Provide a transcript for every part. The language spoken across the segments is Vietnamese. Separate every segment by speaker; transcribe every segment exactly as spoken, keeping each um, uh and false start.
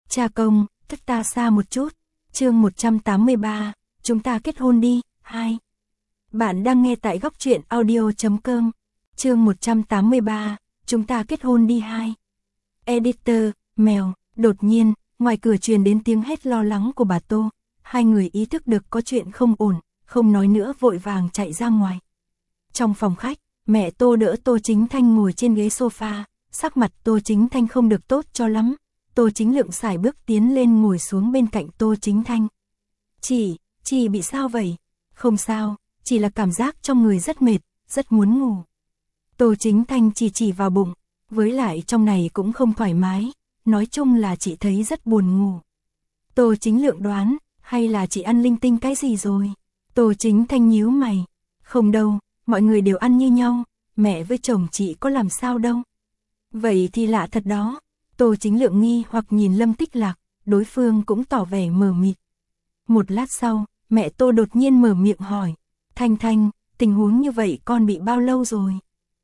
Speaker 1: Cha công, cách ta xa một chút. Chương một trăm tám mươi ba, chúng ta kết hôn đi. hai. Bạn đang nghe tại góc truyện audio chấm com. Chương một trăm tám mươi ba, chúng ta kết hôn đi. hai. Editor, mèo. Đột nhiên, ngoài cửa truyền đến tiếng hét lo lắng của bà Tô. Hai người ý thức được có chuyện không ổn, không nói nữa vội vàng chạy ra ngoài. Trong phòng khách, mẹ Tô đỡ Tô Chính Thanh ngồi trên ghế sofa, sắc mặt Tô Chính Thanh không được tốt cho lắm. Tô Chính Lượng sải bước tiến lên ngồi xuống bên cạnh Tô Chính Thanh. Chị, chị bị sao vậy? Không sao, chỉ là cảm giác trong người rất mệt, rất muốn ngủ. Tô Chính Thanh chỉ chỉ vào bụng, với lại trong này cũng không thoải mái, nói chung là chị thấy rất buồn ngủ. Tô Chính Lượng đoán, hay là chị ăn linh tinh cái gì rồi? Tô Chính Thanh nhíu mày, không đâu, mọi người đều ăn như nhau, mẹ với chồng chị có làm sao đâu. Vậy thì lạ thật đó. Tô Chính Lượng nghi hoặc nhìn Lâm Tích Lạc, đối phương cũng tỏ vẻ mờ mịt. Một lát sau, mẹ Tô đột nhiên mở miệng hỏi, Thanh Thanh, tình huống như vậy con bị bao lâu rồi?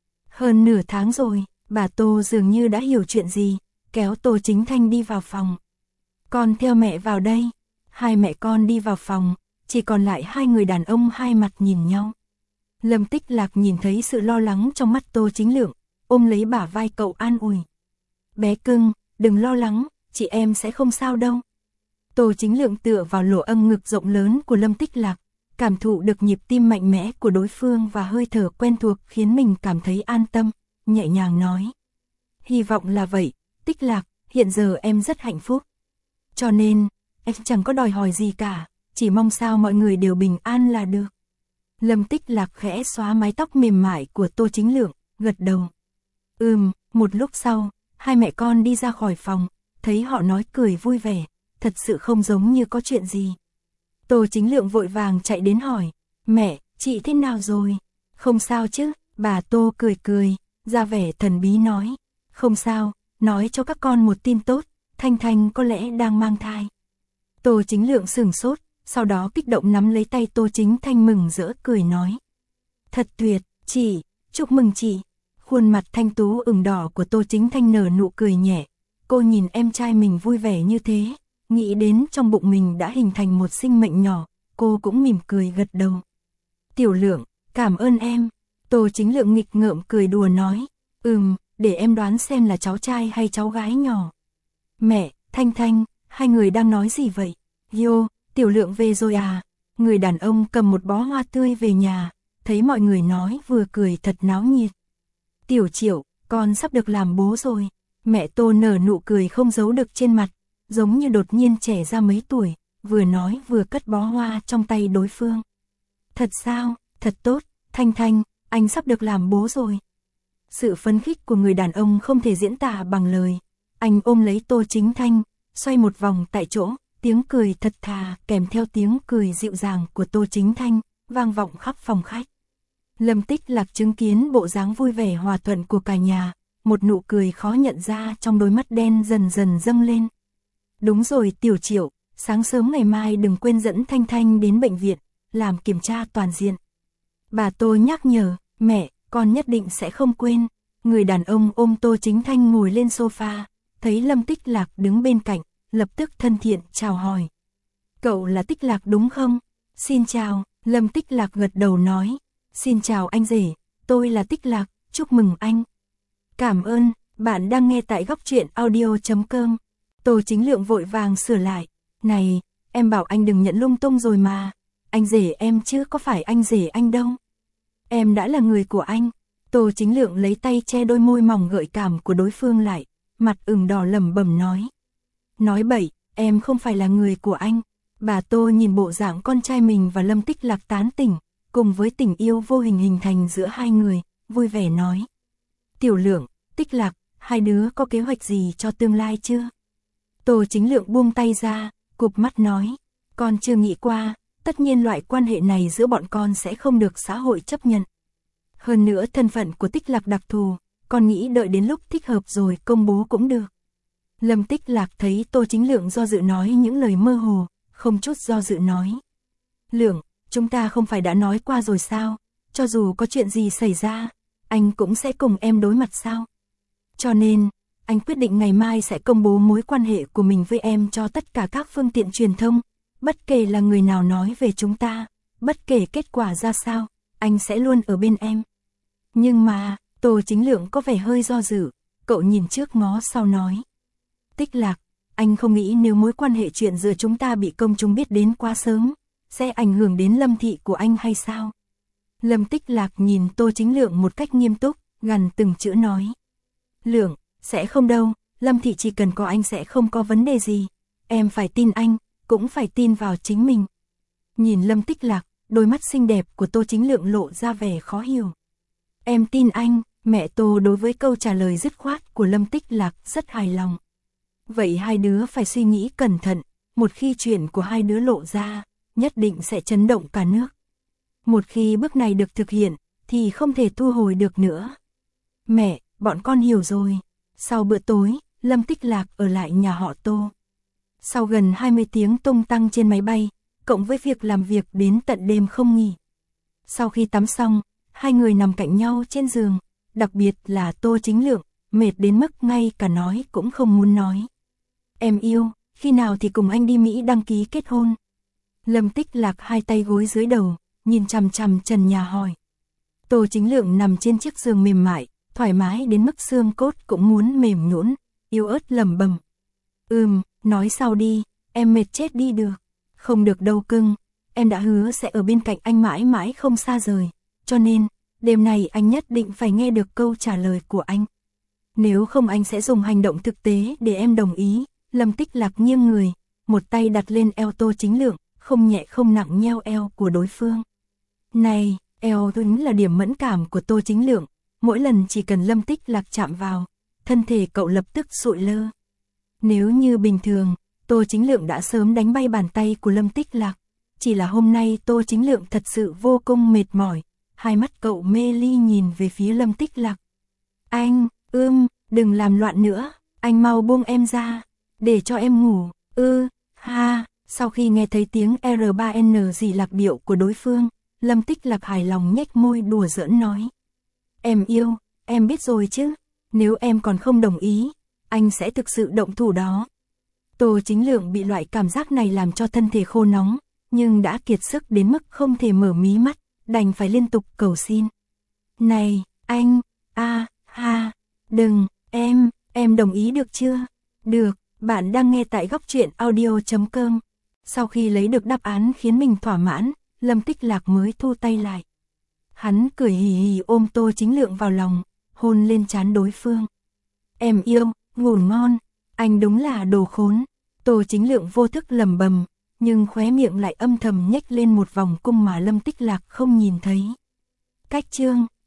Speaker 1: Hơn nửa tháng rồi. Bà Tô dường như đã hiểu chuyện gì, kéo Tô Chính Thanh đi vào phòng. Con theo mẹ vào đây. Hai mẹ con đi vào phòng, chỉ còn lại hai người đàn ông hai mặt nhìn nhau. Lâm Tích Lạc nhìn thấy sự lo lắng trong mắt Tô Chính Lượng, ôm lấy bả vai cậu an ủi. Bé cưng, đừng lo lắng, chị em sẽ không sao đâu. Tô Chính Lượng tựa vào lỗ âm ngực rộng lớn của Lâm Tích Lạc, cảm thụ được nhịp tim mạnh mẽ của đối phương và hơi thở quen thuộc khiến mình cảm thấy an tâm, nhẹ nhàng nói. Hy vọng là vậy, Tích Lạc, hiện giờ em rất hạnh phúc. Cho nên, em chẳng có đòi hỏi gì cả, chỉ mong sao mọi người đều bình an là được. Lâm Tích Lạc khẽ xóa mái tóc mềm mại của Tô Chính Lượng, gật đầu. Ừm, một lúc sau, hai mẹ con đi ra khỏi phòng, thấy họ nói cười vui vẻ, thật sự không giống như có chuyện gì. Tô Chính Lượng vội vàng chạy đến hỏi, mẹ, chị thế nào rồi? Không sao chứ, bà Tô cười cười, ra vẻ thần bí nói, không sao, nói cho các con một tin tốt, Thanh Thanh có lẽ đang mang thai. Tô Chính Lượng sửng sốt, sau đó kích động nắm lấy tay Tô Chính Thanh mừng rỡ cười nói. Thật tuyệt, chị, chúc mừng chị. Khuôn mặt thanh tú ửng đỏ của Tô Chính Thanh nở nụ cười nhẹ, cô nhìn em trai mình vui vẻ như thế, nghĩ đến trong bụng mình đã hình thành một sinh mệnh nhỏ, cô cũng mỉm cười gật đầu. Tiểu Lượng, cảm ơn em. Tô Chính Lượng nghịch ngợm cười đùa nói, ừm, để em đoán xem là cháu trai hay cháu gái nhỏ. Mẹ, Thanh Thanh, hai người đang nói gì vậy? Yo, Tiểu Lượng về rồi à? Người đàn ông cầm một bó hoa tươi về nhà, thấy mọi người nói vừa cười thật náo nhiệt. Tiểu Triệu, con sắp được làm bố rồi. Mẹ Tô nở nụ cười không giấu được trên mặt, giống như đột nhiên trẻ ra mấy tuổi, vừa nói vừa cất bó hoa trong tay đối phương. Thật sao, thật tốt, Thanh Thanh, anh sắp được làm bố rồi. Sự phấn khích của người đàn ông không thể diễn tả bằng lời. Anh ôm lấy Tô Chính Thanh, xoay một vòng tại chỗ, tiếng cười thật thà kèm theo tiếng cười dịu dàng của Tô Chính Thanh, vang vọng khắp phòng khách. Lâm Tích Lạc chứng kiến bộ dáng vui vẻ hòa thuận của cả nhà, một nụ cười khó nhận ra trong đôi mắt đen dần dần dâng lên. Đúng rồi Tiểu Triệu, sáng sớm ngày mai đừng quên dẫn Thanh Thanh đến bệnh viện, làm kiểm tra toàn diện. Bà Tô nhắc nhở, mẹ, con nhất định sẽ không quên. Người đàn ông ôm Tô Chính Thanh ngồi lên sofa, thấy Lâm Tích Lạc đứng bên cạnh, lập tức thân thiện chào hỏi. Cậu là Tích Lạc đúng không? Xin chào, Lâm Tích Lạc gật đầu nói. Xin chào anh rể, tôi là Tích Lạc, chúc mừng anh. Cảm ơn, bạn đang nghe tại góc truyện audio chấm com. Tô Chính Lượng vội vàng sửa lại. Này, em bảo anh đừng nhận lung tung rồi mà. Anh rể em chứ có phải anh rể anh đâu. Em đã là người của anh. Tô Chính Lượng lấy tay che đôi môi mỏng gợi cảm của đối phương lại, mặt ửng đỏ lẩm bẩm nói. Nói bậy, em không phải là người của anh. Bà Tô nhìn bộ dạng con trai mình và Lâm Tích Lạc tán tỉnh, cùng với tình yêu vô hình hình thành giữa hai người, vui vẻ nói. Tiểu Lượng, Tích Lạc, hai đứa có kế hoạch gì cho tương lai chưa? Tô Chính Lượng buông tay ra, cụp mắt nói. Con chưa nghĩ qua, tất nhiên loại quan hệ này giữa bọn con sẽ không được xã hội chấp nhận. Hơn nữa thân phận của Tích Lạc đặc thù, con nghĩ đợi đến lúc thích hợp rồi công bố cũng được. Lâm Tích Lạc thấy Tô Chính Lượng do dự nói những lời mơ hồ, không chút do dự nói. Lượng, chúng ta không phải đã nói qua rồi sao, cho dù có chuyện gì xảy ra, anh cũng sẽ cùng em đối mặt sao. Cho nên, anh quyết định ngày mai sẽ công bố mối quan hệ của mình với em cho tất cả các phương tiện truyền thông. Bất kể là người nào nói về chúng ta, bất kể kết quả ra sao, anh sẽ luôn ở bên em. Nhưng mà, Tô Chính Lượng có vẻ hơi do dự, cậu nhìn trước ngó sau nói. Tích Lạc, anh không nghĩ nếu mối quan hệ chuyện giữa chúng ta bị công chúng biết đến quá sớm, sẽ ảnh hưởng đến Lâm thị của anh hay sao? Lâm Tích Lạc nhìn Tô Chính Lượng một cách nghiêm túc, gằn từng chữ nói. Lượng, sẽ không đâu, Lâm thị chỉ cần có anh sẽ không có vấn đề gì. Em phải tin anh, cũng phải tin vào chính mình. Nhìn Lâm Tích Lạc, đôi mắt xinh đẹp của Tô Chính Lượng lộ ra vẻ khó hiểu. Em tin anh, mẹ Tô đối với câu trả lời dứt khoát của Lâm Tích Lạc rất hài lòng. Vậy hai đứa phải suy nghĩ cẩn thận, một khi chuyện của hai đứa lộ ra, nhất định sẽ chấn động cả nước. Một khi bước này được thực hiện, thì không thể thu hồi được nữa. Mẹ, bọn con hiểu rồi. Sau bữa tối, Lâm Tích Lạc ở lại nhà họ Tô. Sau gần hai mươi tiếng tung tăng trên máy bay, cộng với việc làm việc đến tận đêm không nghỉ. Sau khi tắm xong, hai người nằm cạnh nhau trên giường, đặc biệt là Tô Chính Lượng, mệt đến mức ngay cả nói cũng không muốn nói. Em yêu, khi nào thì cùng anh đi Mỹ đăng ký kết hôn? Lâm Tích Lạc hai tay gối dưới đầu, nhìn chằm chằm trần nhà hỏi. Tô Chính Lượng nằm trên chiếc giường mềm mại, thoải mái đến mức xương cốt cũng muốn mềm nhũn, yếu ớt lẩm bẩm. Ừm, nói sau đi, em mệt chết đi được. Không được đâu cưng, em đã hứa sẽ ở bên cạnh anh mãi mãi không xa rời, cho nên, đêm nay anh nhất định phải nghe được câu trả lời của anh. Nếu không anh sẽ dùng hành động thực tế để em đồng ý. Lâm Tích Lạc nghiêng người, một tay đặt lên eo Tô Chính Lượng, không nhẹ không nặng nheo eo của đối phương. Này, eo đúng là điểm mẫn cảm của Tô Chính Lượng, mỗi lần chỉ cần Lâm Tích Lạc chạm vào, thân thể cậu lập tức sụi lơ. Nếu như bình thường, Tô Chính Lượng đã sớm đánh bay bàn tay của Lâm Tích Lạc, chỉ là hôm nay Tô Chính Lượng thật sự vô cùng mệt mỏi, hai mắt cậu mê ly nhìn về phía Lâm Tích Lạc. Anh, ưm, đừng làm loạn nữa, anh mau buông em ra, để cho em ngủ, ư, ha. Sau khi nghe thấy tiếng R ba N gì lạc điệu của đối phương, Lâm Tích Lạc hài lòng nhếch môi đùa giỡn nói. Em yêu, em biết rồi chứ, nếu em còn không đồng ý, anh sẽ thực sự động thủ đó. Tô Chính Lượng bị loại cảm giác này làm cho thân thể khô nóng, nhưng đã kiệt sức đến mức không thể mở mí mắt, đành phải liên tục cầu xin. Này, anh, a, ha, đừng, em, em đồng ý được chưa? Được, bạn đang nghe tại góc truyện audio chấm com. Sau khi lấy được đáp án khiến mình thỏa mãn, Lâm Tích Lạc mới thu tay lại. Hắn cười hì hì ôm Tô Chính Lượng vào lòng, hôn lên trán đối phương. Em yêu, ngủ ngon, anh đúng là đồ khốn. Tô Chính Lượng vô thức lẩm bẩm, nhưng khóe miệng lại âm thầm nhếch lên một vòng cung mà Lâm Tích Lạc không nhìn thấy. Cách chương